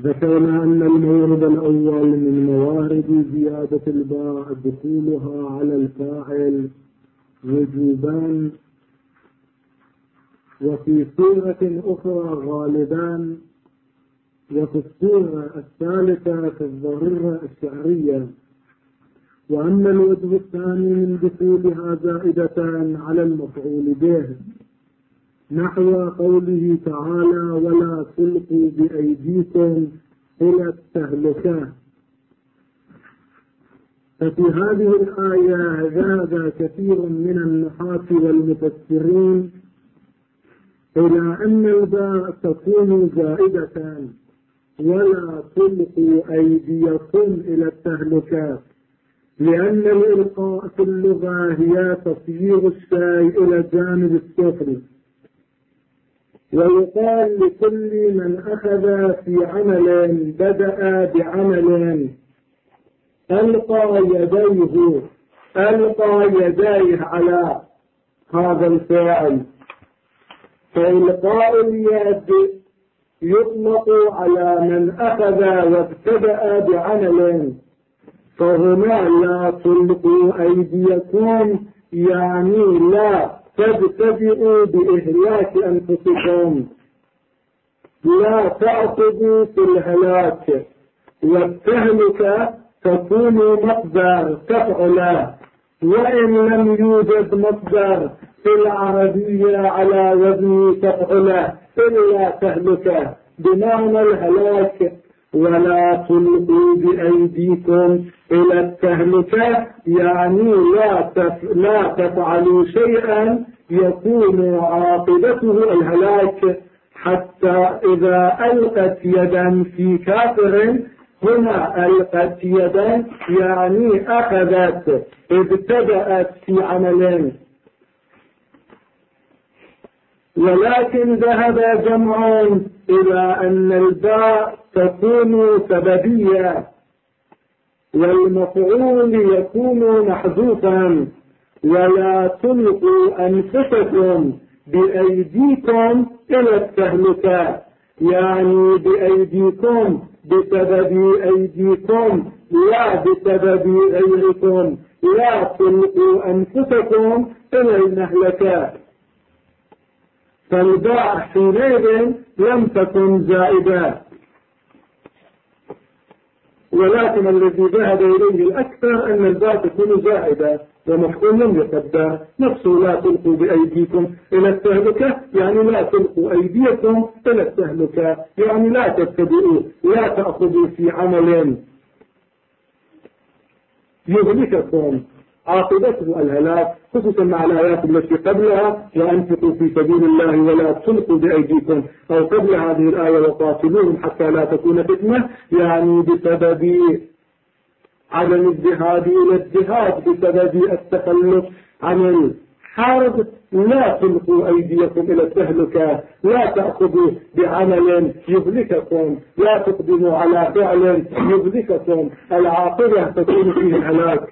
ذكرنا أن المورد الأول من موارد زيادة الباء دخولها على الفاعل وجوبان، وفي صورة أخرى غالبان، وفي الصورة الثالثة في الضرورة الشعرية. وأما الوجه الثاني من دخولها زائدة على المفعول به نحو قوله تعالى ولا تلقوا بأيديكم إلى التهلكة. ففي هذه الآية ذهب كثير من النحاة والمفسرين إلى أن الباء تكون زائدة ولا تلقوا أيديكم إلى التهلكة، لأن الإلقاء في اللغة هي تصيير الشيء إلى الجانب السفلي. ويقال لكل من أخذ في عمل بدأ بعمل ألقى يديه على هذا الفاعل، فإلقاء اليد يطلق على من أخذ وابتدأ بعمل. فهنا لا تلقوا أيديكم يعني لا تبتدئوا بإهلاك أنفسكم، لا تأخذوا في الهلاك. والتهلكة تكون مصدر تفعله، وإن لم يوجد مصدر في العربية على وزن تفعله إلا تهلكة بمعنى الهلاك. ولا تلقوا بأيديكم إلى التهلكة يعني لا تفعلوا شيئا يكون عاقبته الهلاك. حتى إذا ألقت يدا في كافر، هنا ألقت يدا يعني أخذت ابتدأت في عمل. ولكن ذهب جمع إلى أن الباء تكون سببية والمفعول يكون محذوفا. ولا تلقوا أنفسكم بأيديكم إلى التهلكة يعني بأيديكم بسبب أيديكم لا بسبب غيركم. لا تلقوا أنفسكم إلى المهلكة. فالباء حينئذ لم تكن زائدة. ولكن الذي ذهب إليه الأكثر أن الباء تكون زائدة ومفعول لم يقدر نفسه. لا تلقوا بأيديكم إلى التهلكة يعني لا تلقوا أيديكم إلى التهلكة يعني لا تبتدئوا، لا تأخذوا في عمل يهلككم عاقبته الهلاك، خصوصا مع الآيات التي قبلها وأنفقوا في سبيل الله ولا تلقوا بأيديكم، أو قبل هذه الآية وقاتلوهم حتى لا تكون فتنة يعني بسبب عدم الجهاد إلى الجهاد، بسبب التخلف عن الحرب. لا تلقوا أيديكم إلى التهلكة، لا تأخذوا بعمل يهلككم، لا تقدموا على فعل يهلككم، العاقبة تكون فيه الهلاك.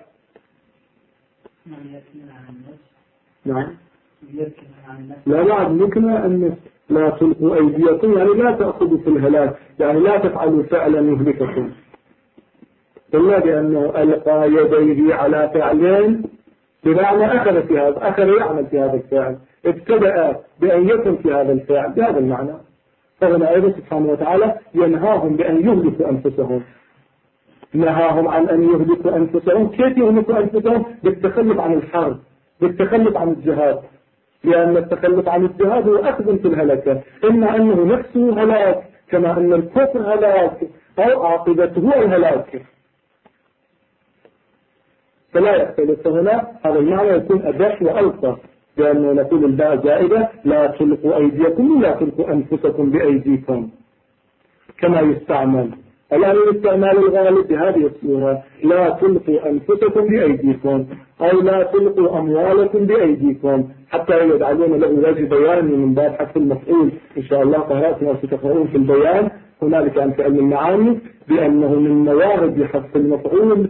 نعم لا بعد ممكن أن لا تلقوا أيديكم يعني لا تأخذوا في الهلاك يعني لا تفعلوا فعلا يهلككم، إلا بأنه ألقى يديه على فعلين بمعنى أخذ في هذا، أخذ يعمل في هذا الفعل، ابتدأ بأن يكن في هذا الفعل بهذا المعنى. فهنا أيضا سبحانه وتعالى ينهاهم بأن يهلكوا أنفسهم، نهاهم عن أن يهلكوا أنفسهم. كيف يهلكوا أنفسهم؟ بالتخلف عن الحرب، بالتخلف عن الجهاد، لأن التخلف عن الجهاد هو أخذ في الهلكة، إما أنه نفسه هلاك كما أن الكفر هلاك أو عاقبته الهلاك، فلا يختلف. هنا هذا المعنى يكون أدق وألطف، لأنه نقول الباء زائدة لا تلقوا أيديكم ولا تلقوا أنفسكم بأيديكم كما يستعمل الآن الاستعمال الغالب بهذه الصورة لا تلقوا أنفسكم بأيديكم أو لا تلقوا أموالكم بأيديكم، حتى يجعلون له وجه بيان من باب حذف المفعول. إن شاء الله قرأتنا وستقرؤون في البيان هنالك أمثلة من المعاني بأنه من موارد حذف المفعول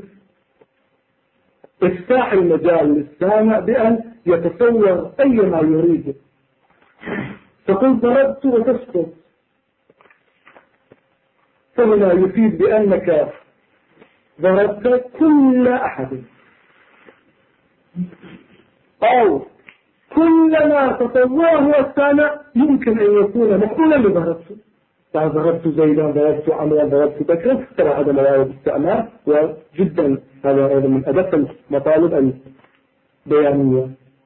إفتاح المجال للسامع بأن يتصور أي ما يريد. تقول ضربت وتسقط، فهنا يفيد بأنك ضربت كل أحد، أو كل ما تطواه السامع يمكن أن يكون مفعولا لضربته. ضربت زيدا، ضربت عمرا، ضربت بكرا، ترى هذا مواعيد استعمال، وجدا هذا أيضا من أدق المطالب البيانية.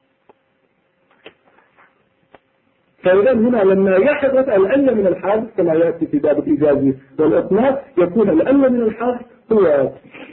فإذا هنا لما يحدث العلة من الحادث كما يأتي في باب الإجازة والإطلاق، يكون العلة من الحادث هو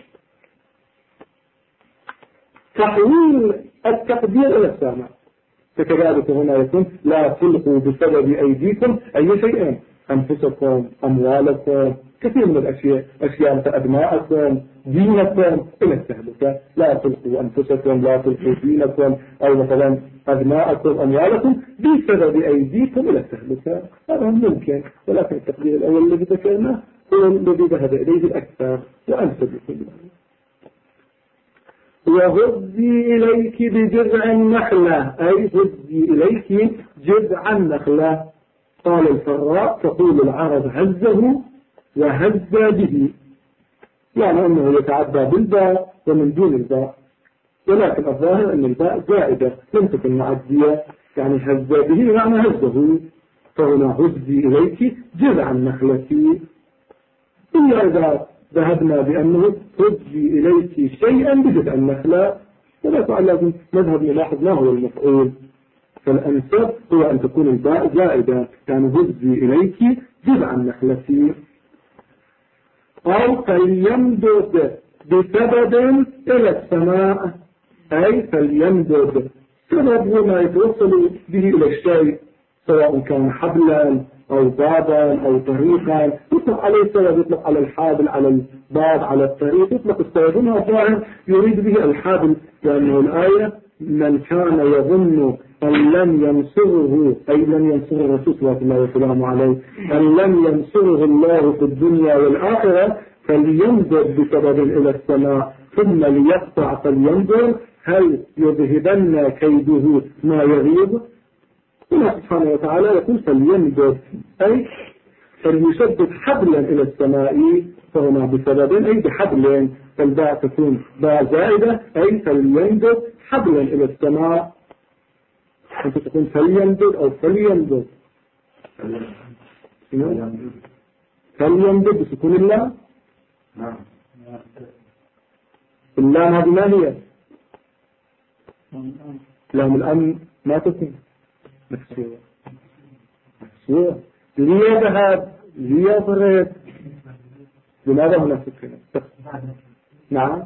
تحويل التقدير إلى السامع. فكذلك هنا يكون لا تلقوا بسبب أيديكم أي شيء، أنفسكم، أموالكم، كثير من الأشياء، أشياء أبناءكم، دينكم إلى التهلكة. لا تلقوا أنفسكم، لا تلقوا دينكم، أو مثلا أبناءكم، أموالكم بسبب أيديكم إلى التهلكة. هذا ممكن، ولكن التقدير الأول الذي ذكرناه هو الذي ذهب إليه الأكثر وأنسب لكل ذلك. وهزي إليك بجذع النخلة، أي هزي إليك جذع النخلة. قال الفراء تقول العرب هزه وهز به، يعني أنه يتعدى بالباء ومن دون الباء، ولكن الظاهر أن الباء زائدة لم تكن معدية، يعني هز به يعني هزه. فهنا هزي إليك جذع النخلة، إلا إذا ذهبنا بأنه هزي إليك شيئا بجذع النخلة، ولا لازم نذهب نلاحظ ما هو المفعول. فالأنسب هو أن تكون الباء زائدة، يعني هزي إليك جذع النخلة. أو فليمدد بسبب إلى السماء، أي فليمدد سبب هو ما يتوصل به إلى الشيء، سواء كان حبلا أو بابا أو طريقا، يطلق عليه سبب، يطلق على الحابل، على الباب، على الطريق، يطلق السبب. هنا ظاهر يريد به الحابل، لأنه الآية من كان يظن أن لم ينصره، أي لم ينصره الرسول صلى الله عليه وسلم عليه، أن لم ينصره الله في الدنيا والآخرة، فلينظر بسبب إلى السماء ثم ليقطع فلينظر هل يذهبن كيده ما يغيظ. الله سبحانه وتعالى يقول فلينظر، أي فليشدد حبلا إلى السماء، فهنا بسبب أي بحبل، فالباء تكون باء زائدة، أي فلينظر حبلا إلى السماء. أنت تكون فلينظر أو فلينظر، فلينظر بسكون الله. اللام هذه ما هي؟ لام الأمن ما تكون مكسورة، مكسورة. ليذهب، ليضرب، لماذا هنا سكنة؟ نعم،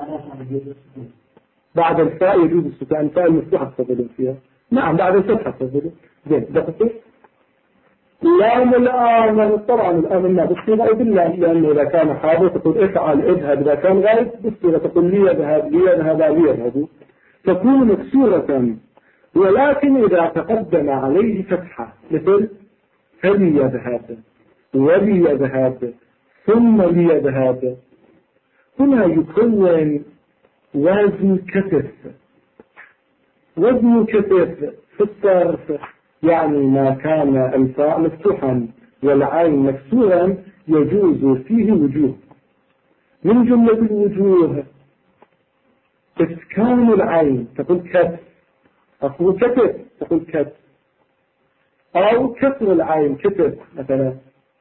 بعد الفاء يجوز السكان، الفاء المفتوحة تفضلون فيها. نعم بعد الفتحة تفضلون. زين دقيقة. لام الآمن، طبعا الآمن ما بالصيغة بالله، لأنه إذا كان حاضر تقول افعل اذهب، إذا كان غائب بالصيغة تقول ليذهب، ليذهب، ليذهب، تكون مكسورة. ولكن إذا تقدم عليه فتحة مثل فليذهب وليذهب ثم ليذهب، هنا يكون وزن كتف. وزن كتف في الصرف يعني ما كان الفاء مفتوحا والعين مكسورا يجوز فيه وجوه. من جملة الوجوه إسكان العين تقول كتف، أصل كتف تقول كتف، أو كسر العين كتف مثلا،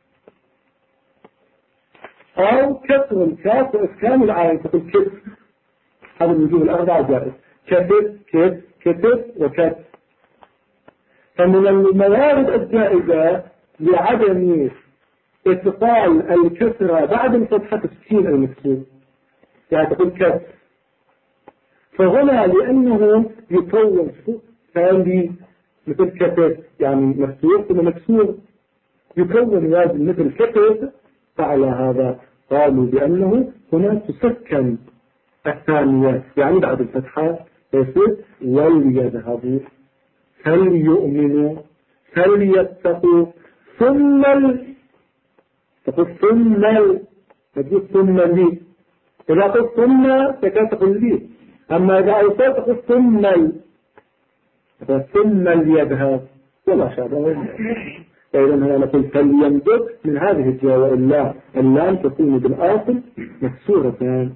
أو كسر الكاف وإسكان العين تقول كتف. هذا الوجوه الأربعة جائز، كتف كتف كتف وكتف. فمن الموارد الجائزة لعدم اتصال الكسرة بعد الفتحة تسكين المكسور، يعني تقول كتف. فهنا لأنه يكون ثاني مثل كتف يعني مكسور ثم مكسور، يكون وازن مثل كتف، فعلى هذا قالوا بأنه هنا تسكن الثانية، يعني بعد الفتحة يصير وليذهبوا فليؤمنوا فليتقوا ثم تقول تقول ثم لي، إذا قلت ثم تقول لي، أما إذا أوصلت تقول ثم ليذهب ولا شابه. فإذا هنا نقول فلينظر من هذه الجهة، وإلا اللام تكون بالآصل مكسورة.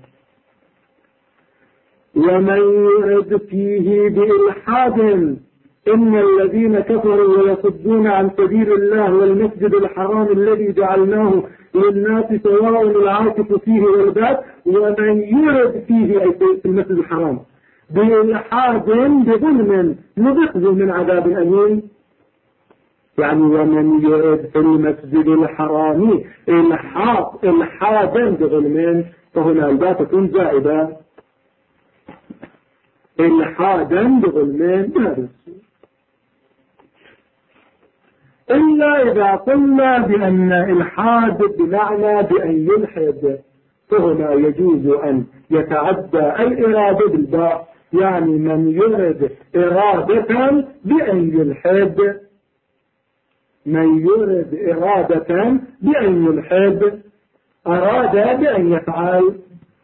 ومن يرد فيه بإلحاد إن الذين كفروا ويصدون عن سبيل الله والمسجد الحرام الذي جعلناه للناس سواء العاكف فيه والباد، ومن يرد فيه أي في المسجد الحرام بإلحاد بظلم نذقه من عذاب أليم. يعني ومن يرد في المسجد الحرام إلحادا بظلم، فهنا الباء تكون زائدة، إلحادا بظلم بهذا السوء. إلا إذا قلنا بأن إلحاد بمعنى بأن يلحد، فهنا يجوز أن يتعدى الإرادة بالباء، يعني من يرد إرادة بأن يلحد، من يرد إرادة بأن يلحد، أراد بأن يفعل.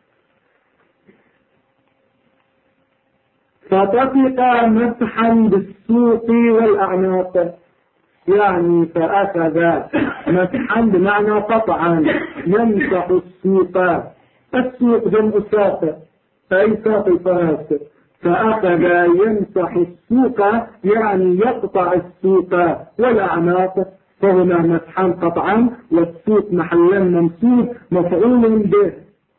فطفق مسحا بالسوق والأعناق، يعني فأخذ مسحا بمعنى قطعا يمسح السوق، السوق جمع ساق أي ساق الفراس، فأخذ يمسح السوق يعني يقطع السوق والأعناق، فهنا مسحا قطعا والسوق محلا منصوب مفعول به.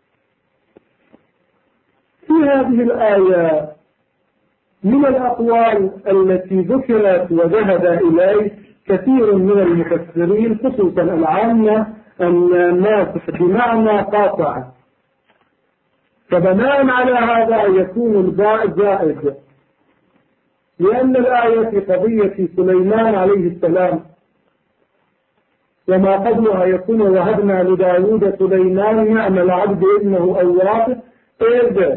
في هذه الآية من الأقوال التي ذكرت وذهب إليه كثير من المفسرين خصوصا العامة أن الماسح بمعنى قاطع، فبناء على هذا يكون الباء زائد، لأن الآية في قضية سليمان عليه السلام وما قبلها يكون وهبنا لداود سليمان نعم العبد إنه أواب، إذ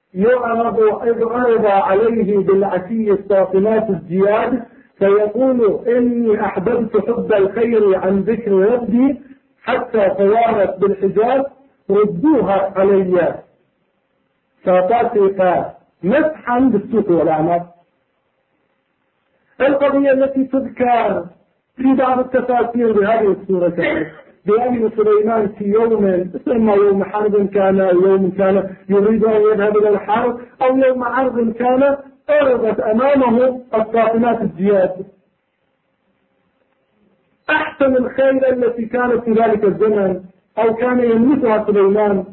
عرض عليه بالعشي الساقنات الجياد فيقول إني أحببت حب الخير عن ذكر ربي حتى توارت بالحجاب ردوها علي، فطفق مسحا بالسوق والأعناق. القضية التي تذكر في بعض التفاسير بهذه السورة بأن سليمان في يوم إما يوم حرب كان أو يوم كان يريد أن يذهب إلى الحرب أو يوم عرض كان عرضت أمامه الساقنات الجياد، أحسن الخيل التي كانت في ذلك الزمن أو كان يملكها سليمان،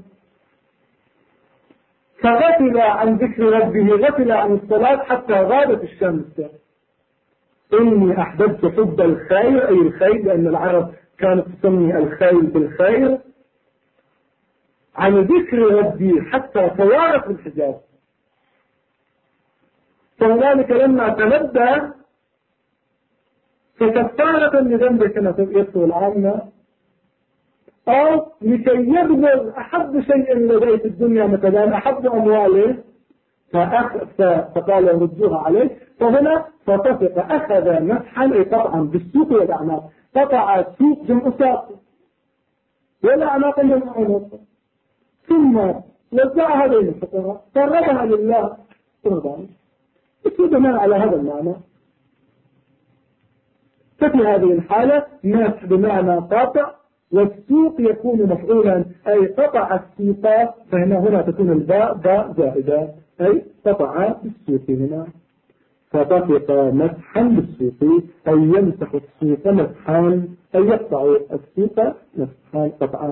فغفل عن ذكر ربه، غفل عن الصلاة حتى غابت الشمس. إني أحببت حب الخير أي الخيل، لأن العرب كانت تسمي الخيل بالخير، عن ذكر ربي حتى توارت بالحجاب. فهنالك لما تنبه فكفارة لذنبه كما يذكر العامة أو لكي يبلغ أحب شيء لديه في الدنيا مثلا أحب أمواله فقال ردوها عليه، فهنا فطفق أخذ مسحا أي قطعا بالسوق والأعناق، قطع السوق جمع ساق والأعناق جمع عنق، ثم وزعها بين الفقراء فربها لله قربان، بناء على هذا المعنى. ففي هذه الحالة مسح بمعنى قاطع، والسوق يكون مفعولا أي قطع السوق، فهنا تكون الباء باء زائدة أي قطع السوق هنا. فطفق مسحا بالسوق أي يمسح السوق مسحا أي يقطع السوق مسحا قطعا.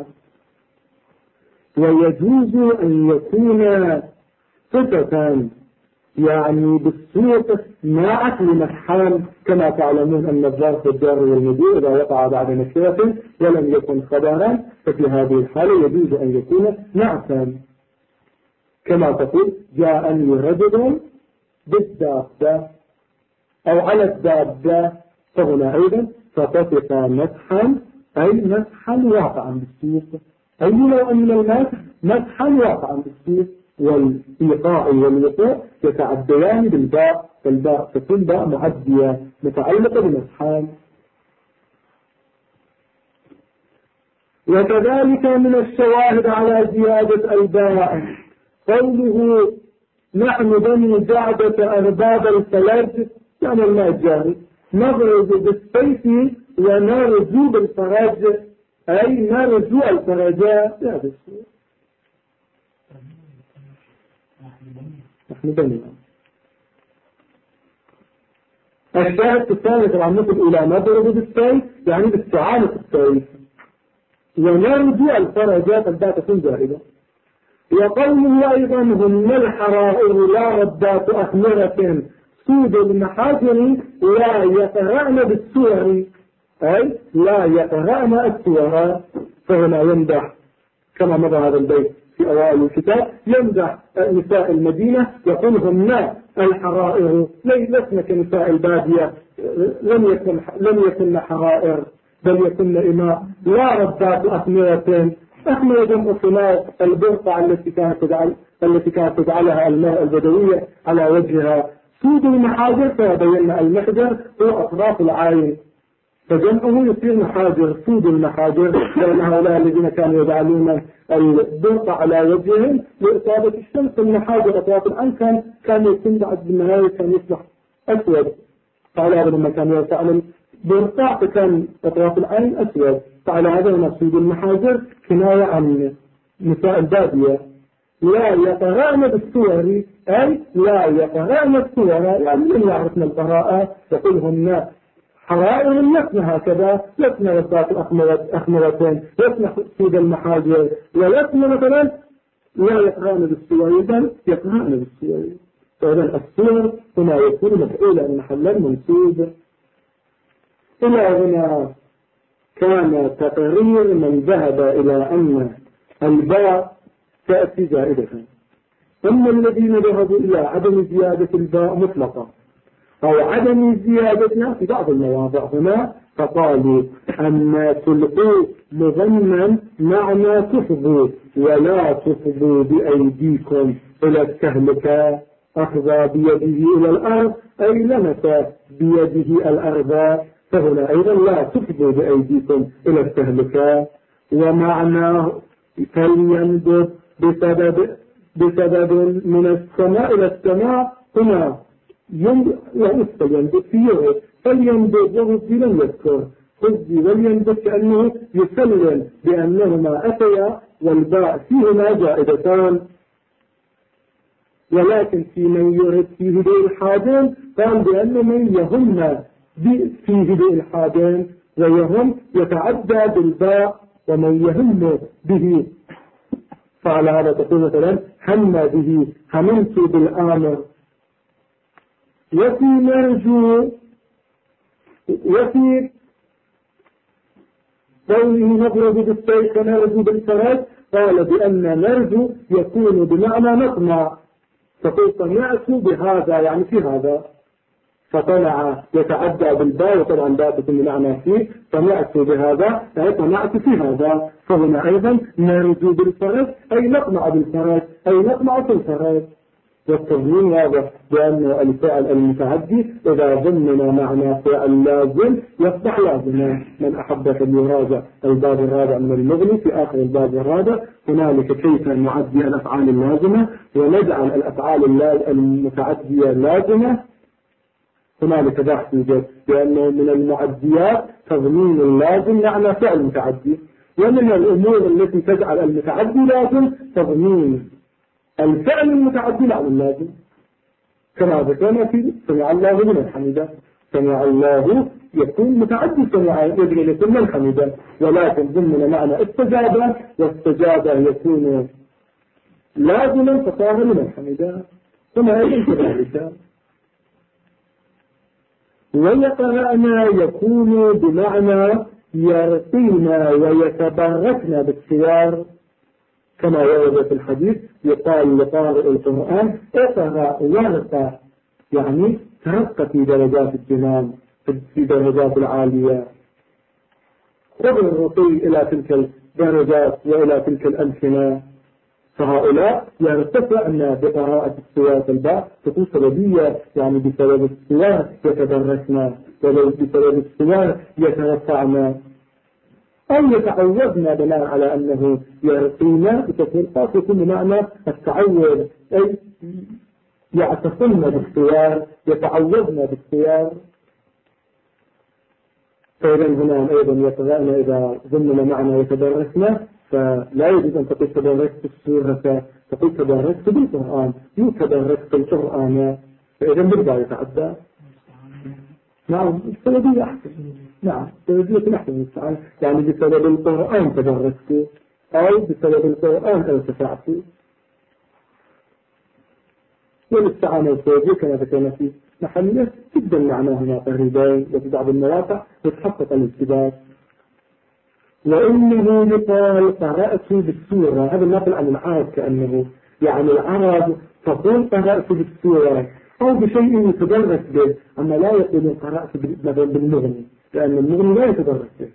ويجوز أن يكون صفة يعني بالسوق ناعت لمسحان، كما تعلمون أن الظرف الجار والمجرور إذا وقع بعد نكرة ولم يكن خبرا ففي هذه الحالة يجوز أن يكون نعتا، كما تقول جاءني رجل بالدابة أو على الدابة، فهنا أيضا فطفق مسحا أي مسحا واقعا بالسوق، أي نوع من المسح مسحا واقعا بالسوق، والإيقاع والوقوع يتعديان بالباء، فالباء تكون باء معدية متعلقة بمسحان. وكذلك من الشواهد على زيادة الباء قوله نحن بني جعدة أرباب الفلج، يعني الماء الجاري نضرب بالسيف ونرجو بالفرج أي نرجو الفرج بهذا الصورة. نحن بني. الشاهد الثالث عن مثل إلى نضرب بالسيف يعني باستعانة السيف. ونرجو الفرج فالباء تكون زائدة. وقوله أيضا هن الحرائر لا ردات أخمرة سود المحاجر لا يترأن بالسور أي لا يترأن السور. فهنا يمدح كما مضى هذا البيت في أوائل الكتاب يمدح نساء المدينة يقول هن الحرائر لسنا كنساء البادية لم يكن حرائر بل يكن إماء لا ردات أخمرة. أخمر جمع خلاف البرقع التي كانت تجعلها المرأة البدوية على وجهها. سود المحاجر فبين المحجر هو أطراف العين فجمعه يصير محاجر سود المحاجر لأن هؤلاء الذين كانوا يجعلون البرقع على وجههم لإصابة الشمس. المحاجر أطراف العين كان يكون بعد بالنهاية كان يصبح أسود فعلى هذا لما كان يفعل البرقع فكان أطراف العين أسود. فعلى هذا مقصود المحاجر كناية عن نساء البادية. لا يترأن بالسور أي لا يترأن السور يعني من يعرفنا البراءة يقول هن حرائر لسنا هكذا لسنا ردات أخمرتين لسنا سود المحاجر ولسنا مثلا لا يترأن بالسور بل يترأن بالسور. فإذا السور هنا يكون مفعولا محلا منسوب. إلى هنا كان تقرير من ذهب إلى أن الباء تأتي زائدة. أما الذين ذهبوا إلى عدم زيادة الباء مطلقة أو عدم زيادتها في بعض المواضع هنا فقالوا أن تلقوا مضمن معنى تفضوا ولا تفضوا بأيديكم إلى التهلكة أخذ بيده إلى الأرض أي لمس بيده الأرض. فهنا أيضا لا تفضوا بأيديكم إلى التهلكة. ومعناه فلينبت بسبب من السماء إلى السماء هنا ينبت فيه فلينبت وغزي لم يذكر غزي ولينبت كأنه يسلم بأنهما أتيا والباء فيهما جائدتان. ولكن في من يرد فيه بالإلحادين قال بأن من يهم فيه بالإلحادين ويهم يتعدى بالباء ومن يهم به. فعلى هذا تقول مثلا هم به هممت بالآمر. وفي نرجو وفي قوله نضرب بالسيف ونرجو بالفرج قال بأن نرجو يكون بمعنى نطمع. تقول طمعت بهذا يعني في هذا فطلع يتعدى بالباء وطبعا باء تكون بمعنى فيه طمعت بهذا أي طمعت في هذا. فهنا أيضا نرجو بالفرج أي نطمع بالفرج أي نطمع في الفرج. والتضمين واضح بأن الفعل المتعدي إذا ضمن معنى فعل لازم يصبح لازما. من أحب فليراجع الباب الرابع من المغني في آخر الباب الرابع هنالك كيف نعدي الأفعال اللازمة ونجعل الأفعال المتعدية لازمة. هنالك بحث يوجد بأنه من المعديات تضمين اللازم معنى فعل متعدي ومن الأمور التي تجعل المتعدي لازم تضمين الفعل المتعدي معنى اللازم كما ذكرنا في سمع الله لمن حمده. سمع الله يكون متعدي سمع يجري لكل حمده ولكن ضمن معنى استجابة واستجابة يكون لازما فصار لمن حمده كما يمكن كذلك. ويقرأنا يكون بمعنى يرقينا ويتبركنا بالسيار كما ورد في الحديث يقال لقارئ القرآن اقرأ وارقى يعني ترقى في درجات الجنان في درجات العالية. خذ الرقي إلى تلك الدرجات وإلى تلك الأمكنة. فهؤلاء يرتفعنا بقراءة السيار في الباء تكون سببية يعني بسبب السيار يتدرسنا وبسبب السيار يترفعنا أو يتعوذنا بناء على أنه يرقينا بتفرقات يكون بمعنى التعوذ أي يعتصمنا بالسيار يتعوذنا بالسيار. فإذا هنا أيضا يقرأنا إذا ضمن معنى يتدرسنا، فلا يجوز أن تقول تدرست السورة، تقول تدرست بالقرآن، مو تدرست القرآن، فإذا بالباء يتعدى. نعم السببية أحسن. نعم السببية أحسن يعني بسبب القرآن تدرست أو بسبب القرآن ارتفعت. والاستعانة السببية كما ذكرنا في محله جدا معناهما قريبين، وفي بعض المواقع يتحقق الالتباس. وإنه يقال قرأت بالسورة، هذا النقل عن العرب كأنه يعني العرب تقول قرأت بالسورة أو بشيء يتدرس به، أما لا يقول قرأت بالمغني، لأن المغني لا يتدرس به.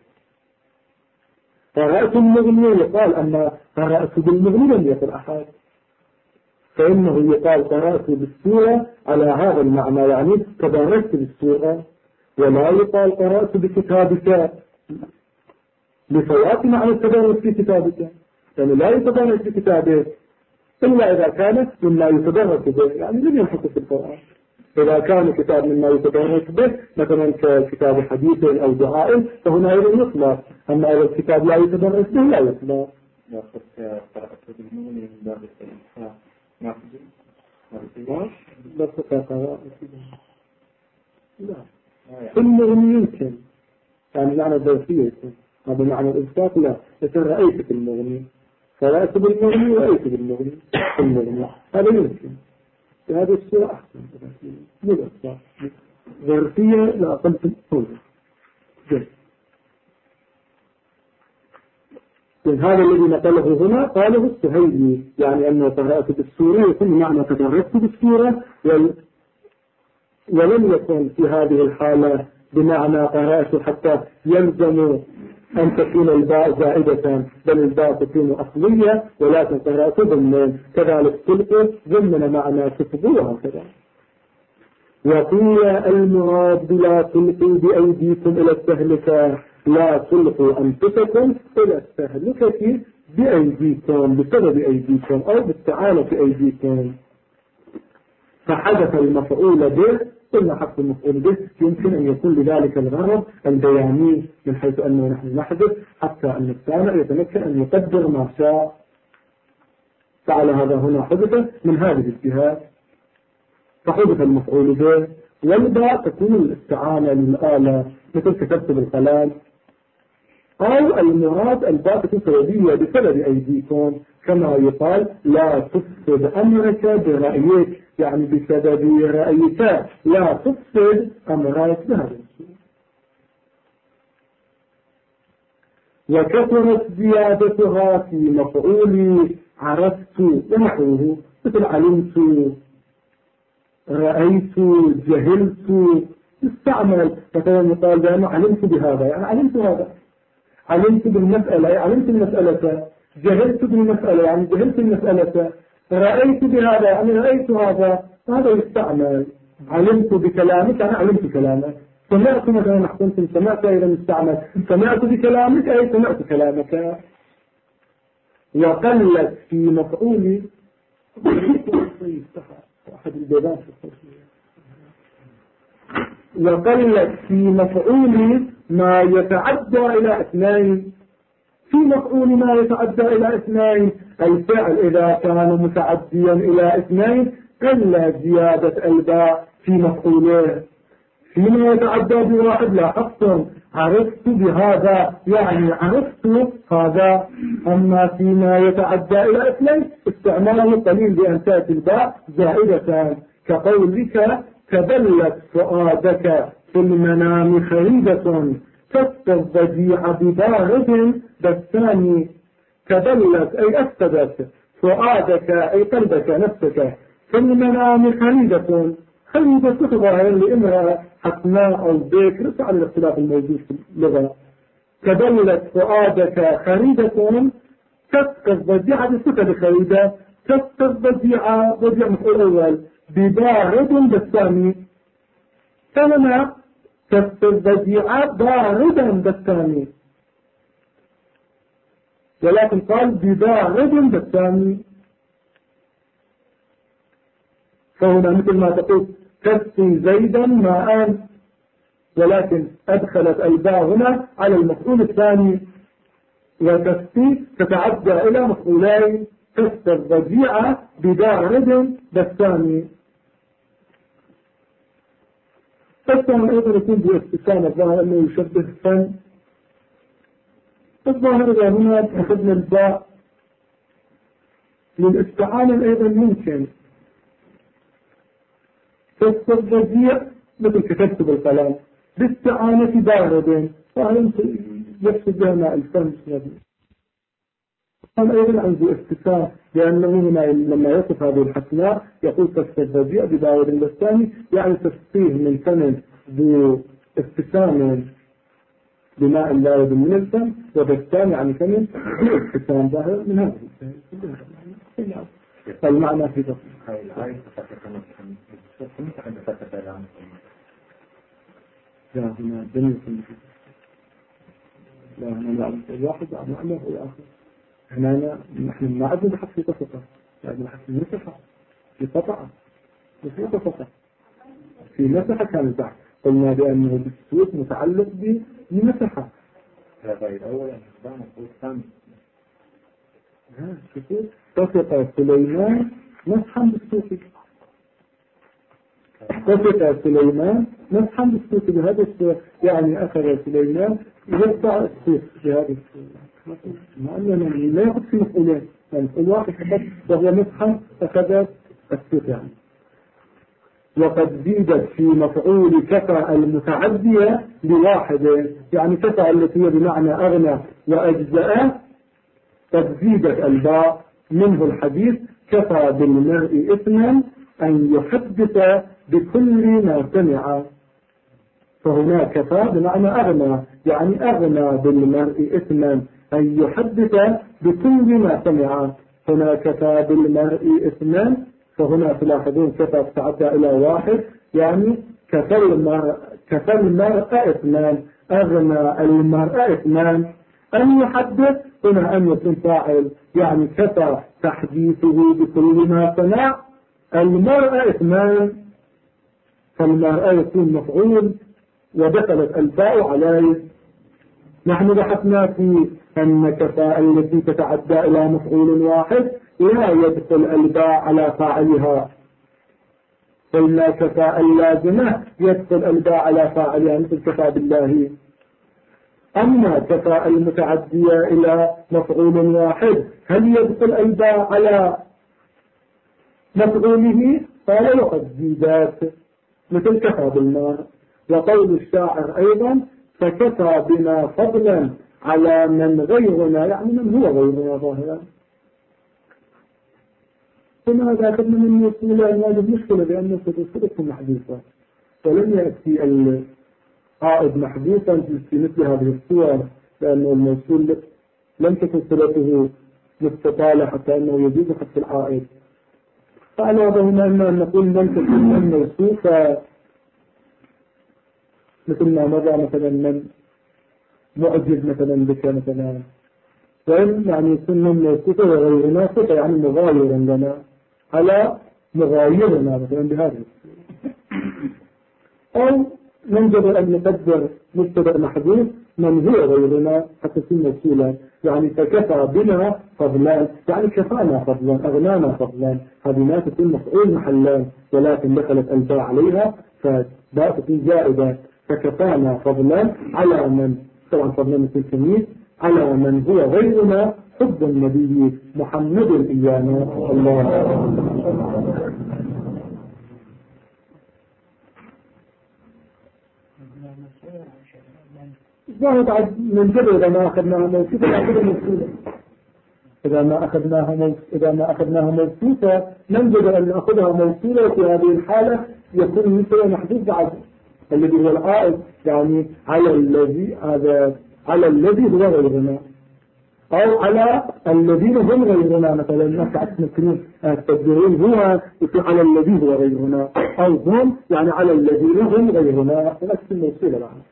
قرأت المغني يقال، أما قرأت بالمغني لم يقل أحد، فإنه يقال قرأت بالسورة على هذا المعنى، يعني تدرست بالسورة، ولا يقال قرأت بكتابك لفوات معنى التدرس في كتابك، يعني لا يتدرس بكتابك إلا إذا كانت مما يتدرس به، يعني لم ينحط في القرآن. إذا كان كتاب مما يتدرس به مثلا ككتاب حديث أو دعاء فهنا أيضا يطلق، أما إذا الكتاب لا يتدرس به لا يطلق. قرأت بالمغني من باب الإنسان ما لا المغني يمكن يعني معنى الظرفية يكون، هذا معنى الإنساق لا، يصير رأيت بالمغني، قرأت بالمغني ورأيت بالمغني هذا يمكن. هذه الصورة أحسن مو الإنساق ظرفية لا أقل في الأولى. هذا الذي نقله هنا قاله السهيلي، يعني أنه قرأت بالسورة يكون معنى تدرست بالسورة، ولم يكن في هذه الحالة بمعنى قرأت حتى يلزم أن تكون الباء زائدة، بل الباء تكون أصلية، ولكن قرأت ضمن كذلك تلقوا ضمن معنى تفضوها كذا. وقيل المراد لا تلقوا بأيديكم إلى التهلكة، لا تلقوا أنفسكم إلى التهلكة بأيديكم بسبب أيديكم أو بالتعالى في أيديكم. فحدث المفعول به إلا حق المفعول به يمكن أن يكون لذلك الغرض البياني، من حيث أنه نحن نحدث حتى أن السامع يتمكن أن يقدر ما شاء. فعلى هذا هنا حدث من هذه الجهات، فحدث المفعول به، والباء تكون الاستعانة للآلة مثل كتبت بالقلم، أو المراد الباء تكون سببية بسبب أيديكم، كما يقال لا تفسد أمرك برأيك، يعني بسبب رأيك لا تفسد أمرك بهذا. وكثرت زيادتها في مفعول عرفت ونحوه، مثل علمت رأيت جهلت، استعمل مثلا يقال بأنه علمت بهذا، يعني علمت هذا، علمت بالمسألة يعني علمت المسألة، جهلت بالمسألة يعني جهلت المسألة، رأيت بهذا يعني رأيت هذا، هذا يستعمل. علمت بكلامك يعني علمت كلامك، سمعت مثلا أحسنتم سمعت أيضا يستعمل، سمعت بكلامك أي سمعت كلامك. وقلت في مفعول أحد البيبان وقلت في مفعول ما يتعدى إلى اثنين. في مفعول ما يتعدى إلى اثنين الفعل إذا كان متعديا إلى اثنين قل زيادة الباء في مفعوله. فيما يتعدى بواحد لا حصر عرفت بهذا يعني عرفت هذا، أما فيما يتعدى إلى اثنين استعماله قليل بأن تأتي الباء زائدة، كقولك تبلت فؤادك في المنام خريدة تستضجيع ببارد بالثاني. تبلت أي أفسدت فؤادك أي قلبك نفسك في المنام خريدة، خريدة تظهر لإمرأة حسناء أو بكر على الاختلاف الموجود في اللغة. تبلت فؤادك خريدة تستضجيع بصفة خريدة، تستضجيع ضجيع مفعول أول ببارد بالثاني، فلما تستضجيع باردا بالثاني، ولكن قال ببارد بالثاني. فهنا مثل ما تقول تسقي زيدا ماء ولكن أدخلت الباء هنا على المفعول الثاني، وتسقي تتعدى إلى مفعولين كالضجيع ببارد بستاني. بستاني أيضا يكون باستثناء الظاهر أنه يشبه فن. الظاهر إذا هنا أخذنا الباء للاستعانة أيضا ممكن كالضجيع مثل كتبت بالقلم باستعانة بارد، فهل يقصد بها الفن أيضا عنده استثناء، لأنه هنا لما يصف هذه الحسناء يقول كالضجيع ببارد بستاني، يعني تسقيه من فم ذو استثناء بماء لا يد من الفم، وبستان يعني فم ذو استثناء ظاهر من هذا المعنى في تصف. لا هنا دليل لا هنا لا الواحد معنى هو الآخر. هنا نحن ما عدنا بحث في قصة، لأن بحث في مسحة في قطعة في قصة في مسحة كان البحث، قلنا بأنه بالسوق متعلق بمسحة. هذا الأول أن نقول ثاني. شوفوا طفق سليمان مسحا بالسوق، طفق سليمان مسحا بالسوق بهذا السوق، يعني أخذ سليمان يرفع السوق بهذا السوق، مع أننا لا يأخذ في مفعولين، يعني مفعول واحد فقط وهو مسحا أخذ السوق يعني. وقد زيدت في مفعول كفى المتعدية بواحد، يعني كفى التي هي بمعنى أغنى وأجزاء، قد زيدت الباء منه الحديث كفى بالمرء إثما أن يحدث بكل ما سمع، فهنا كفى بمعنى أغنى، يعني أغنى بالمرء إثما أن يحدث بكل ما سمع. هنا كفى بالمرء إثما، فهنا تلاحظون كفى تتعدى إلى واحد، يعني كفى المرء إثما، أغنى المرء إثما أن يحدث، هنا أن يكون فاعل، يعني كفى تحديثه بكل ما سمع المرء إثما، فالمرء يكون مفعول ودخلت الباء عليه. نحن بحثنا في أن كفى التي تتعدى إلى مفعول واحد لا يدخل الباء على فاعلها، فإلا كفى اللازمة يدخل الباء على فاعلها مثل كفى بالله. أما كفى المتعدية إلى مفعول واحد هل يدخل الباء على مفعوله؟ قال وقد زيدات مثل كفى بالماء. وقول الشاعر أيضا فكفى بنا فضلا على من غيرنا، يعني من هو غيرنا ظاهرا. فماذا أخذنا من موصولة هذه مشكلة، لأن صدق محدوثة ولم يأتي العائد محدوثا في مثل هذه الصور، لأنه الموصول لم تكن صلته مستطالة حتى أنه يجوز حتى العائد. فعلى هذا هنا أن نقول لم تكن من موصوفة مثل ما مضى مثلا من معجب مثلا بك مثلا، وإن يعني يكون من موصوفة وغيرنا صفة يعني مغايرا لنا على مغايرنا مثلا بهذا، أو ننجب أن نقدر مبتدأ محدود من هو غيرنا حتى يكون موصولا، يعني فكفى بنا فضلا، يعني كفانا فضلا أغنانا فضلا، هذه ما تكون مفعول محلان ولكن دخلت الباء عليها فباء تكون زائدة، فكفانا فضلا على من، طبعا فضلا مثل تمييز، على من هو غيرنا حب النبي محمد إيانا الله. ظاهر من جبل إذا ما أخذناها موصوفة إذا ما أخذناها موصوفة ننجد أن نأخذها موصولة، في هذه الحالة يكون مثل محدود بعد الذي هو العائد، يعني على الذي هو غيرنا، أو على الذين هم غيرنا مثلا، الناس ممكن التدبيرين هو يكون على الذي هو غيرنا، أو هم يعني على الذين هم غيرنا، نفس الموصولة معنا.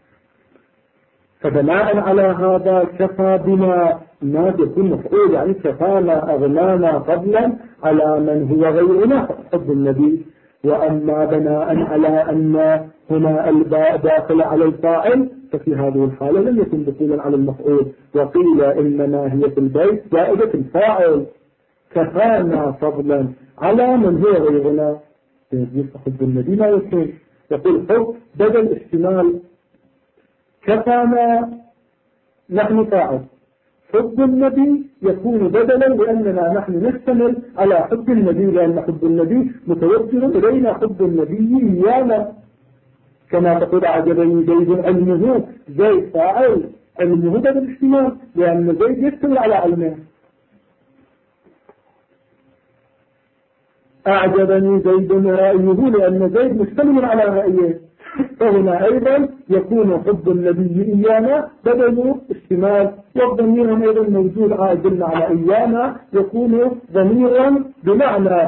فبناء على هذا كفى بنا ما يكون مفعول، يعني كفانا أغنانا فضلا على من هو غيرنا حب النبي. وأما بناء على أن هنا الباء داخل على الفاعل ففي هذه الحالة لم يكن دخولا على المفعول، وقيل إنما هي في البيت زائدة الفاعل. كفانا فضلا على من هو غيرنا. حب النبي ما يكون، يقول حب بدل احتمال، كفانا نحن فاعل، حب النبي يكون بدلا لأننا نحن نشتمل على حب النبي، لأن حب النبي متوجه إلينا، حب النبي إيانا. كما تقول أعجبني زيد علمه، زيد فاعل، علمه بدل احتمال لأن زيد يشتمل على علمه. أعجبني زيد رأيه لأن زيد مشتمل على رأيه. فهنا أيضا يكون حب النبي إيانا بدل اشتمال، والضمير أيضا موجود عائد على إيانا يكون ضميرا بمعنى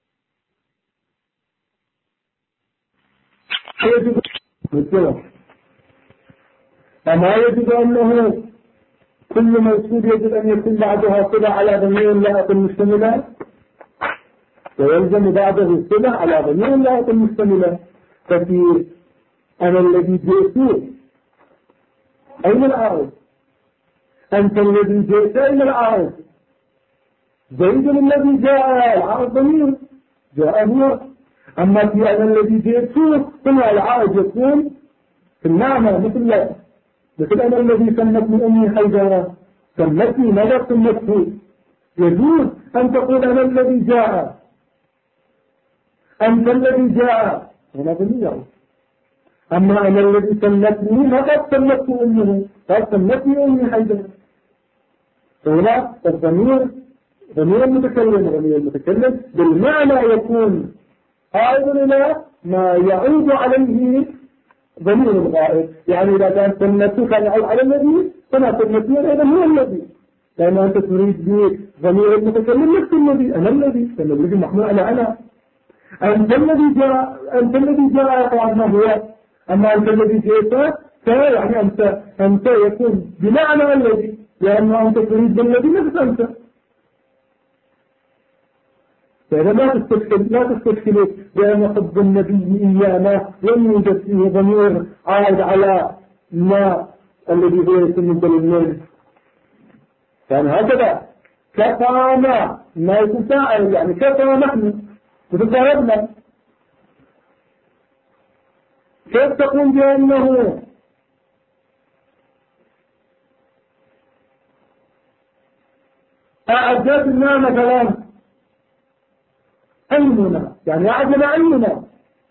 يجب الجواب. أما يجب أنه كل موجود يجب أن يكون بعدها صلة على ضمير لائق مشتملة، ويلزم بعده صلة على ضمير لائق مشتملة. ففي أنا الذي جئت أين العارض؟ أنت الذي جئت أين العارض؟ زيد الذي جاء العارض ضمير جاء هو. أما في أنا الذي جئت هنا العارض يكون في المعنى مثل أنا الذي سمتني أمي حيدرة، سمتني ماذا سمته؟ يجوز أن تقول أنا الذي جاء، أنت الذي جاء، هنا ضمير. أما أنا الذي سمتني ماذا سمت أمه؟ قال سمتني أمي حيدرة. هنا الضمير ضمير المتكلم بالمعنى يكون عائد إلى ما يعود عليه ضمير الغائب. يعني إذا كان سمته كان يعود على الذي، فما سمته أيضا هو الذي، لأن أنت تريد بضمير المتكلم نفس الذي، أنا الذي، فالذي محمول على أنا. أنت الذي جاء طبعا ما هو، أما أنت الذي جئت يعني أنت يكون بمعنى الذي، لأنه أنت تريد بالذي نفس أنت. فإذا لا تستشكلوا بأن حب النبي إيانا لم يوجد فيه ضمير عائد على ما الذي هو يسمى بالمال. يعني هكذا كفانا ما يكون فاعل، يعني كفانا نحن وتفاعلنا. كيف تقول بأنه أعجبنا مثلا علمنا، يعني أعجب علمنا،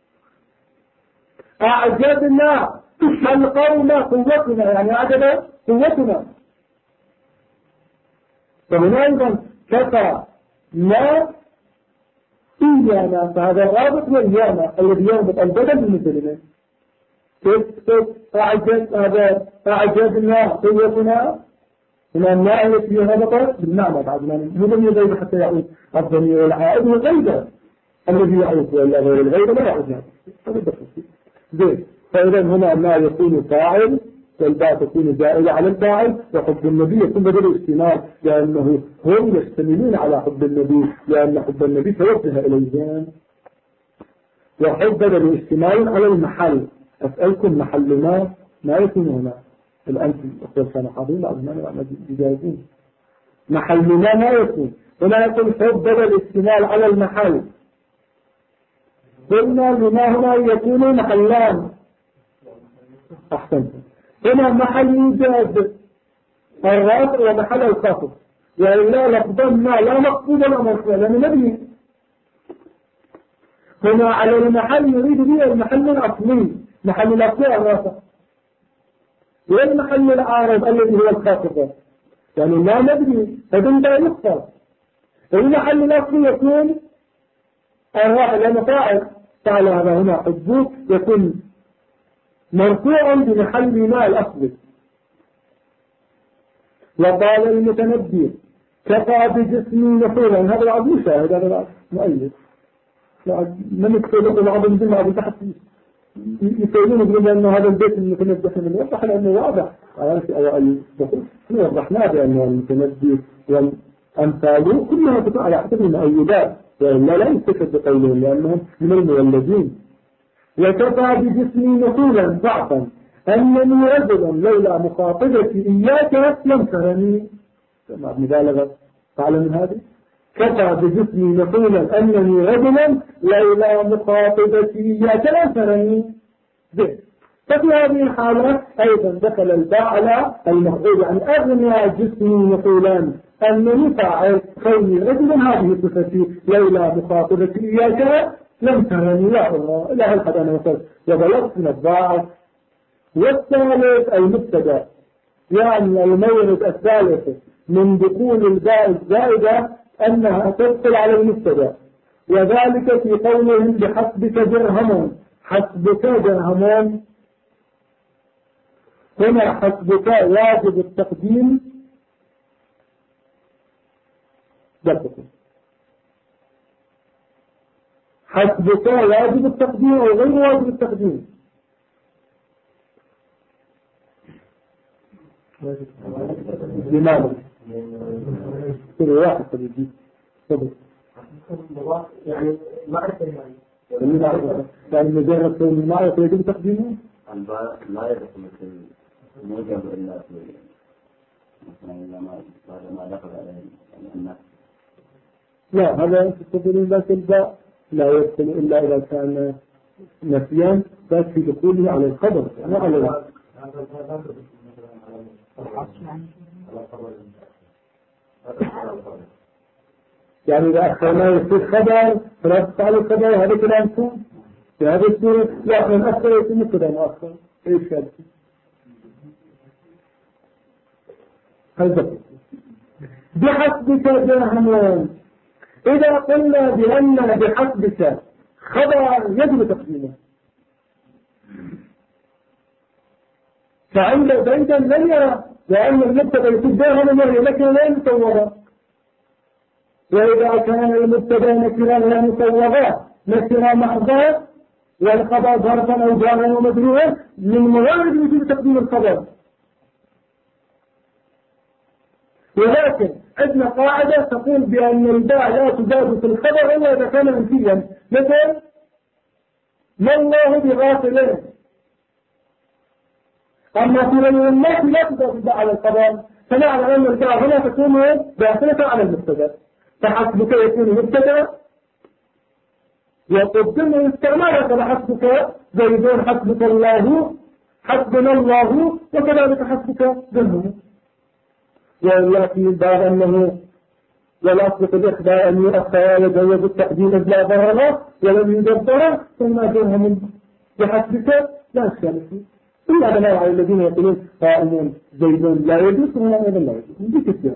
أعجبنا القوم قوتنا، يعني أعجب قوتنا. فهنا أيضا كفى ما إيانا، فهذا الرابط وإيانا الذي يربط البدل بالمثلين. كيف أعجبنا قوتنا، هنا الناء يكفي ربطت بالمعنى بعد ما لم يزيد حتى يعود الضمير العائد والغيبة الذي يعود، وإلا غير الغيبة لا يعود هذا. زين. فإذا هنا ما يكون فاعل والباء تكون زائدة على الفاعل، وحب النبي يكون بدل الاستماع، لأنه هم يستملون على حب النبي، لأن حب النبي توجه إليهم. وحب بدل الاستماع على المحل. أسألكم محل ما يكون هنا الآن في أخوة سنة حاضرين أظن بجايزين. محل ما يكون هنا، يكون حب بدل الاستماع على المحل. قلنا لما هنا يكون محلان. أحسنت. هنا محل يوجد الرفع ومحل الخفض، يعني لا لفظا ما لا مقصود ولا مرفوع، لأنه نبي هنا على المحل يريد به المحل الأصلي، محل الأصلي الرافع، والمحل العارض الذي هو الخافض، يعني لا نبني فدون لا يخفض. المحل الأصلي يكون الرافع لأنه فاعل هذا هنا حبوك يكون مرفوع بمحل ما الأصلي. وقال المتنبي كفى بجسمي نحورا، هذا العظم مشاهد، هذا العظم مؤيد، من يتكلم العظم بالمعظم تحت يقولون بأن هذا البيت المتنبي احنا بنوضح لأنه واضح في أوائل الدخول وضحنا بأن المتنبي والأمثال كلها تكون على حسب المؤيدات، وإلا لا يستفد بقولهم لأنهم من المولدين. وكفى بجسمي نقولا ضعفا أنني رجل لولا مخاطبتي إياك لم ترني. مع مبالغة فعلا من هذه. كفى بجسمي نقولا أنني رجل لولا مخاطبتي إياك لم ترني. ففي هذه الحالة أيضا دخل الباء على المفعول عن أغنى جسمي نقولا أنني فاعل كوني رجل هذه صفتي لولا مخاطبتي إياك لم ترني. لا الله إلى هالحد أنا وصلت وبلغت من الضعف. والثالث المبتدا يعني المورد الثالث من دخول الباء الزائدة أنها تدخل على المبتدا، وذلك في قولهم بحسبك درهم. حسبك درهم هنا حسبك واجب التقديم دقيقة. حسبك واجب التقديم أو غير واجب التقديم؟ لماذا؟ كل واحد تبدي يعني معرفة يعني مجرد كون المعرفة يجب تقديمه؟ لا يدخل مثل موجب إلا مثلا ما دخل عليه الناس. لا هذا تقولون بس الباء لا يدخل إلا إذا كان نفيا بس في دخوله على الخبر لا على يعني إذا أخذنا يصير خبر فلا تفعل الخبر هذا كلام كون في هذا السورة لا من أكثر يتم كلام آخر. إيش كذا هذا بحسبك درهم. إذا قلنا بأن بحسبك خبر يجب تقديمه فعند بعيدا لن يرى لأن المبتدا يكون درهم لكن لا يصوره. وإذا كان المبتدا نكرا لا مصوغا نكرا محضا والخبر ظرفا أو جارا ومجرورا من موارد وجود تقديم الخبر. ولكن عندنا قاعدة تقول بأن الباء لا تزاد في الخبر إلا إذا كان منفيا مثل ما الله بغافل. أما في الناس لا تزاد الباء على الخبر فنعلم أن الباء هنا تكون داخلة على المبتدا فحسبك يكون مبتدا يقدم استعمالك بحسبك زيدون حسبك الله حسبنا الله وكذلك حسبك ذنبه. ولكن بعد أنه والأصل في الإخبار أن يؤخر يجوز التقديم لا ضرر ولم يوجد ضرر ثم أجرهم بحسبك لا أشكال فيه إلا بناء على الذين يقولون قائمون زيدون لا يجوز وهنا أيضا لا يجوز بكثير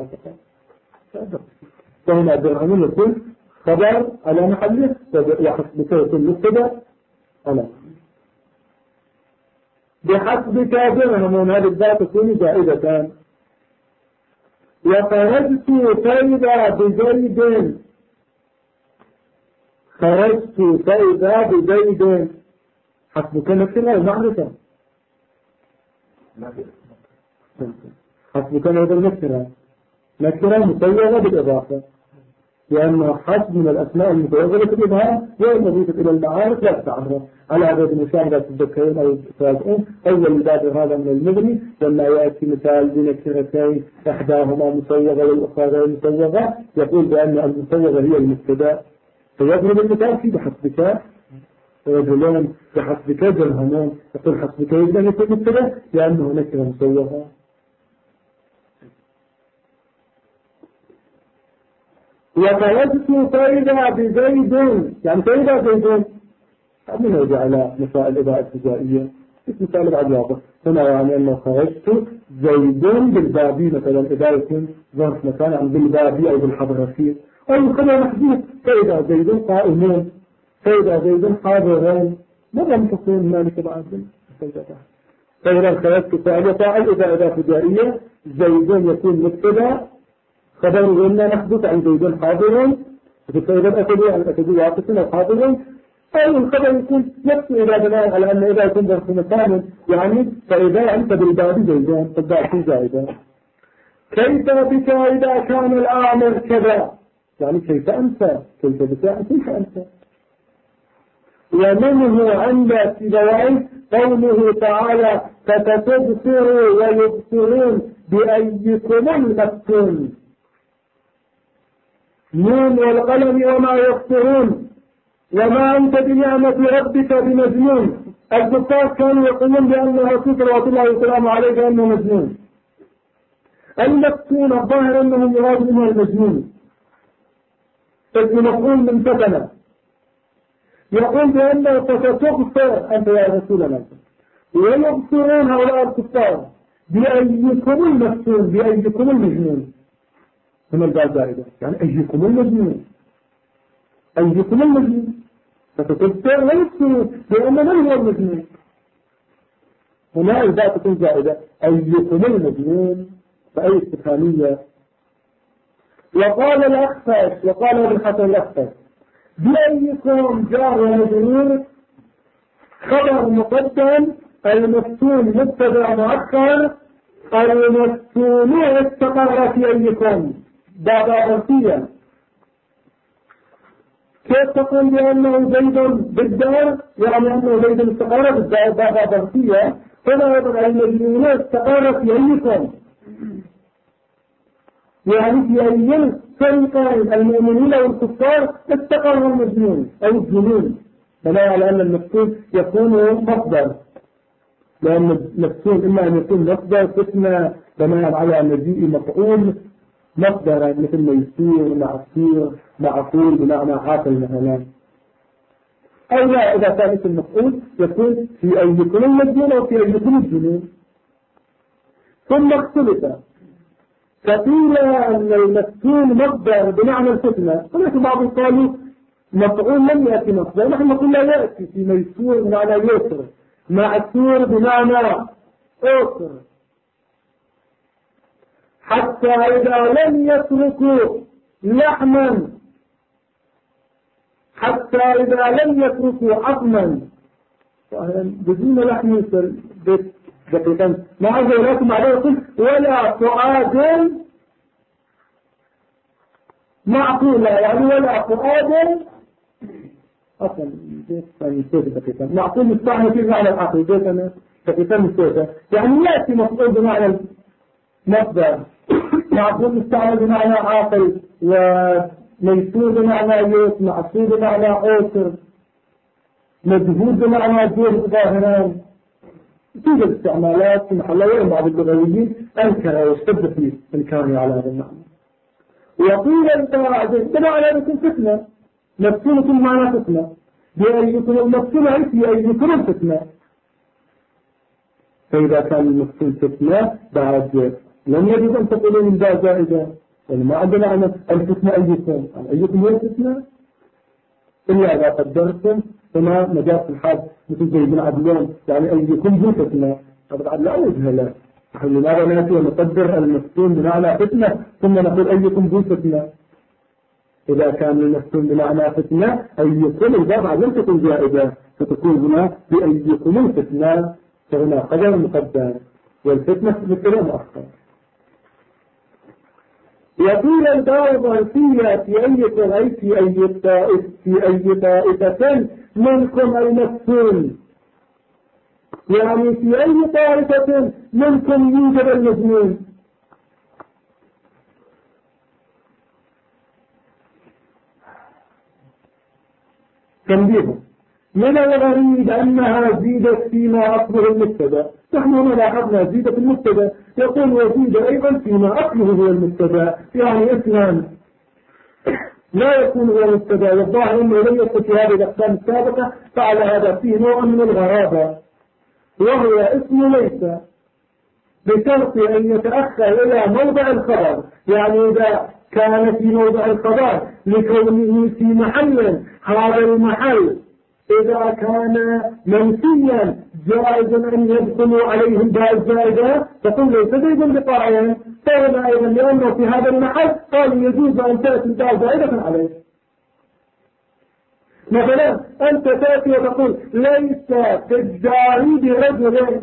فهنا أجرهم يكون خبر على محله وحسبك يكون مبتدا على بحسبك أجرهم هذه الذات تكون جائزة. وخرجت فإذا بزيد خرجت فإذا بزيد حسبك نكرة المعرفة حسبك نكرة مصوغة بالإضافة لأنه حسب من الأسماء المتوغلة بالإبهام والمضيفة إلى المعارف لا تتعرف على عدد المشاهدة تتذكرون أو تراجعون. أول باب هذا من المغني لما يأتي مثال بنكرتين إحداهما مصوغة والأخرى غير مصوغة يقول بأن المصوغة هي المبتدا فيضرب المثال في بحسبك رجلان بحسبك درهمان يقول حسبك يجب أن يكون مبتدا لأنه نكرة مصوغة. وخرجت فإذا بزيد يعني فإذا زيد من يرجع على مسائل الإضاءة الفجائية مثال بعد واضح هنا يعني أنه خرجت زيد بالبابي مثلا إذا يكون ظرف مكان عن بالبابي أو بالحضرسي أو الخبر محدود فإذا زيد قائمون فإذا زيد حاضرين ماذا متصل مالك بعد فإذا خرجت فعل إذا فجائية زيد يكون مبتدا خبر غيرنا محدود عن زيد حاضرين فإذا أكدوا واقفين أو حاضرين أي الخبر يكون نفسه إذا بناء على أن إذا يكون ظرف مكان يعني فإذا أنت بالباب زيدان فالباب زائدان. كيف بك إذا كان الآمر كذا يعني كيف أنت كيف بتاع كيف أنت. ومنه عند سبويه قوله تعالى فستبصروا ويبصرون بأيكم المفتون. نون والقلم وما يبصرون وما أنت بنعمة ربك بمجنون. الكفار كانوا يقولون بأن الرسول صلى الله عليه وسلم عليه أنه مجنون. المفتون الظاهر أنهم يرادون المجنون اسم مفعول من فتنة. يقول بأنه فستبصر أنت يا رسول الله ويبصرون هؤلاء الكفار بأيكم المفتون بأيكم المجنون. هنا الباء زائدة يعني أيكم المجنون أيكم المجنون فتبصر ويبصرون بأن من هو المجنون. هنا الباء تكون زائدة أيكم المجنون فأي استفهامية. وقال الأخفش وقال ابن حسن الأخفش بأيكم جار ومجرور خبر مقدم المفتون مبتدأ مؤخر المفتون استقر في أيكم باب عرفيا. كيف تقول بأنه زيد بالدار يعني أنه زيد استقر بالدار باب عرفيا. هنا أيضا المجنون استقر في أيكم يعني في أي فريقين المؤمنين والكفار استقروا المجنون أو الجنون بناء على أن المفتون يكون مصدر لأن المفتون إما أن يكون مصدر فتنة بناء على مجيء مفعول مصدر مثل ميسور معصير معقول بمعنى عاقل مثلا أو لا إذا كان اسم مفعول يكون في أيكم المجنون أو في أيكم الجنون. ثم اختلف فقيل أن المفتون مصدر بمعنى الفتنة. هناك بعض قالوا مفعول لم يأتي مصدر. نحن نقول لا يأتي في ميسور بمعنى يسر معسور بمعنى أسر حتى إذا لم يتركوا لحما حتى إذا لم يتركوا عظما بدون لحم يسر دقيقا مع ذلكم عليكم ولا فؤاد معقولة يعني ولا فؤاد أصلا دقيقا معقول مستعمل في معنى العقل دقيقا مستعمل يعني يأتي مفعول بمعنى مصدر معقول مستعمل بمعنى عاقل وميسور بمعنى يوس معصول بمعنى أوسر مجهود بمعنى دور ظاهران. توجد استعمالات في محلية بعض اللغويين أنكر واشتد في إنكاره على هذا المعنى. وقيل بمعنى أنكم فتنة مفتونة معنى فتنة بأيكم المفتونة في أيكم الفتنة. فإذا كان المفتون فتنة بعد لم يجب أن تقولوا من ذا زائدة ما عندنا عن الفتنة أيكم هو الفتنة إلا إذا قدرتم كما مجاز الحال مثل زي بن عدلان يعني أيكم ذو فتنة طبعا لا وجه له. نحن لماذا نأتي ونقدر المفتون بمعنى فتنة ثم نقول أيكم ذو فتنة. إذا كان المفتون بمعنى فتنة أيكم الباب لم تكن زائدة فتكون هنا بأيكم الفتنة فهنا قدر مقدر والفتنة مثل مؤخر. يقول الباب ظرفية في أي أي في أي طائفة منكم المفتون يعني في أي طائفة منكم يوجد المجنون. تنبيه من الغريب أنها زيدت فيما أصله المبتدا. نحن هنا لاحظنا زيدة في المبتدا يقول وزيد أيضا فيما أصله هو المبتدا يعني اثنان لا يكون هو المبتدا والظاهر أنه لم يكن في هذه الأقسام السابقة فعلى هذا فيه نوع من الغرابة وهو اسم ليس بشرط أن يتأخر إلى موضع الخبر يعني إذا كان في موضع الخبر لكونه في محل هذا المحل إذا كان منسيا جائزا أن يدخلوا عليه الباء الزائدة تقول ليس زيد بقائم فهنا أيضا لأنه في هذا المحل قال يجوز أن تأتي الباء زائدة عليه. مثلا أنت تأتي وتقول ليس في الدار برجل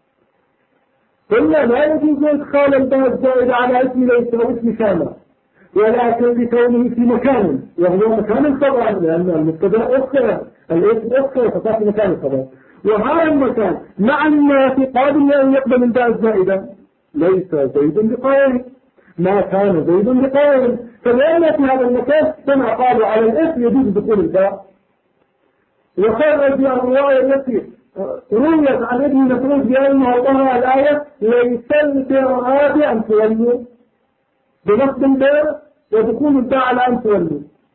قلنا لا يجوز إدخال الباء الزائدة على اسم ليس واسم كامل ولكن لكونه في مكان وهو مكان الخبر، لأن المبتدا أخر الاسم أخر فصار في مكان الخبر، وهذا المكان مع الناس قابل أن يقبل الباء الزائدة. ليس زيد بقائم، ما كان زيد بقائم، فلأن في هذا المكان كما قالوا على الاسم يجوز دخول الباء. وخرج الرواية التي رويت عن ابن مسعود بأنه قرأ الآية ليس البر بأن تولوا بنصب البر ودخول الباء على أن تولوا.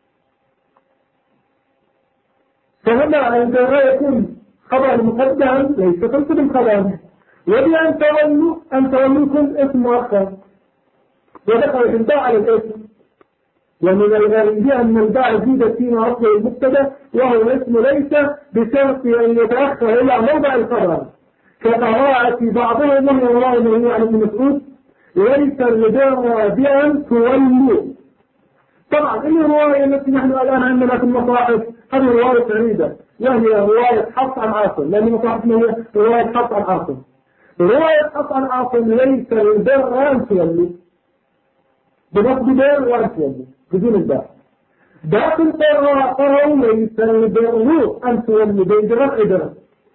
فهنا البر يكون خبر مقدم ليس تنصب الخبر، وبأن تولوا أن تولوكم اسم مؤخر ودخلت الباء على الاسم. ومن الغريب أن الباء زيدت فيما أصل المبتدا وهو الاسم ليس بشرط أن يتأخر إلى موضع الخبر، كقراءة بعضهم وهو الله من عن ابن مسعود ليس البر بأن تولوا. طبعا الرواية التي نحن الآن عندنا في المصاحف هذه رواية فريدة، وهي رواية حفص عن عاصم، لأن مصاحفنا هي رواية حفص عن عاصم. رواية حفص عن عاصم ليس البر أن تولوا بنصب بر وأن تولوا بدون الباء. باقي القراء ليس البر أن تولوا برفع بر.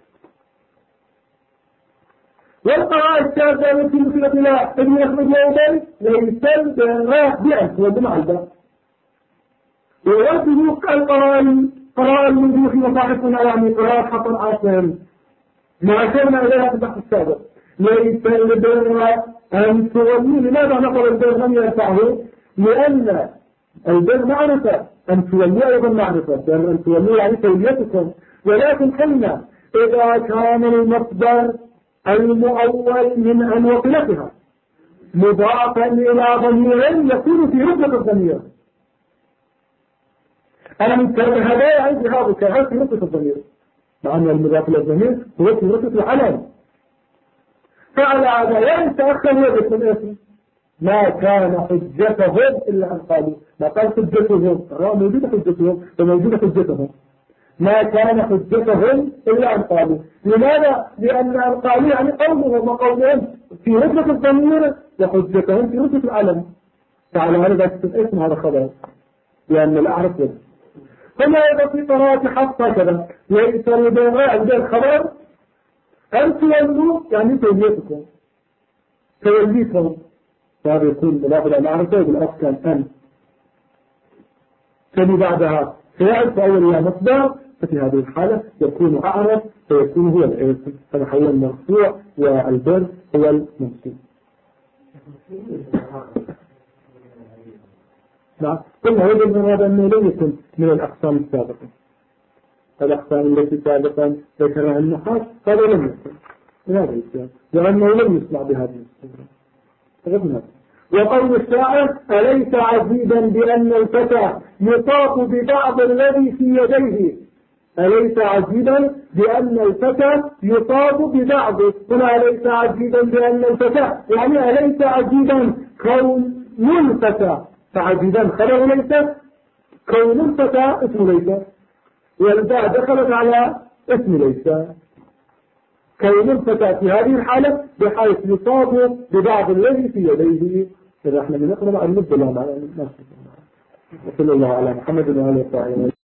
والقراءة الشاذة التي مثلت إلى ابن أحمد وأبي ليس البر بأن تولوا مع الباء. ويوجد القراءة الموجودة في مصاحفنا يعني قراءة حفص عاصم ما أشرنا إليها في البحث السابق. ليس البر أن تولوا. لماذا نقل البر لم ينفعه؟ لأن البر معرفة، أن تولوا أيضا معرفة، لأن أن تولوا يعني توليتكم. ولكن قلنا إذا كان المصدر المؤول من أن وصلتها مضافا إلى ضمير يكون في رتبة الضمير. أن تذهب يعني ذهابك هل في رتبة الضمير، مع أن المضاف إلى الضمير هو في رتبة العلم. فعلى هذا لا يتأخر وجه الاسم. ما كان حجتهم إلا أن قالوا، ما قال حجتهم، موجودة حجتهم وموجودة حجتهم. ما كان حجتهم إلا أن قالوا. لماذا؟ لأن أن قالوا يعني قولهم وقولهم في رتبة الضمير وحجتهم في رتبة العلم. فعلى هذا ذات الاسم هذا خبر، لأن الأعرف وجه. ثم أيضا في قراءة حفص هكذا ليس البر خبر أن تولوا يعني توليتكم توليكم، فهذا يكون مضاف إلى معرفة بالأصل أن. ثم بعدها فيعرف أولها مصدر، ففي هذه الحالة يكون أعرف فيكون هو الاسم، فنحول المرفوع والبر هو المنصوب. نعم قلنا هذا المراد أنه لم يكن من الأقسام السابقة. الأقسام التي سابقا ذكرها النحاة هذا لم يكن من هذا الإسلام، لأنه لم يسمع بهذه الصورة. وقول الشاعر أليس عجيبا بأن الفتى يطاف ببعض الذي في يديه. أليس عجيبا بأن الفتى يطاف ببعض. هنا أليس عجيبا بأن الفتى يعني أليس عجيبا كون الفتى، فعجيبا خبر ليس، كون الفتى اسم ليس، والباء دخلت على اسم ليس. كون الفتى في هذه الحالة بحيث يصاب ببعض الذي في يديه. إذا احنا بنقرأ عن المد الله وصلى الله على محمد وعلى آله وصحبه.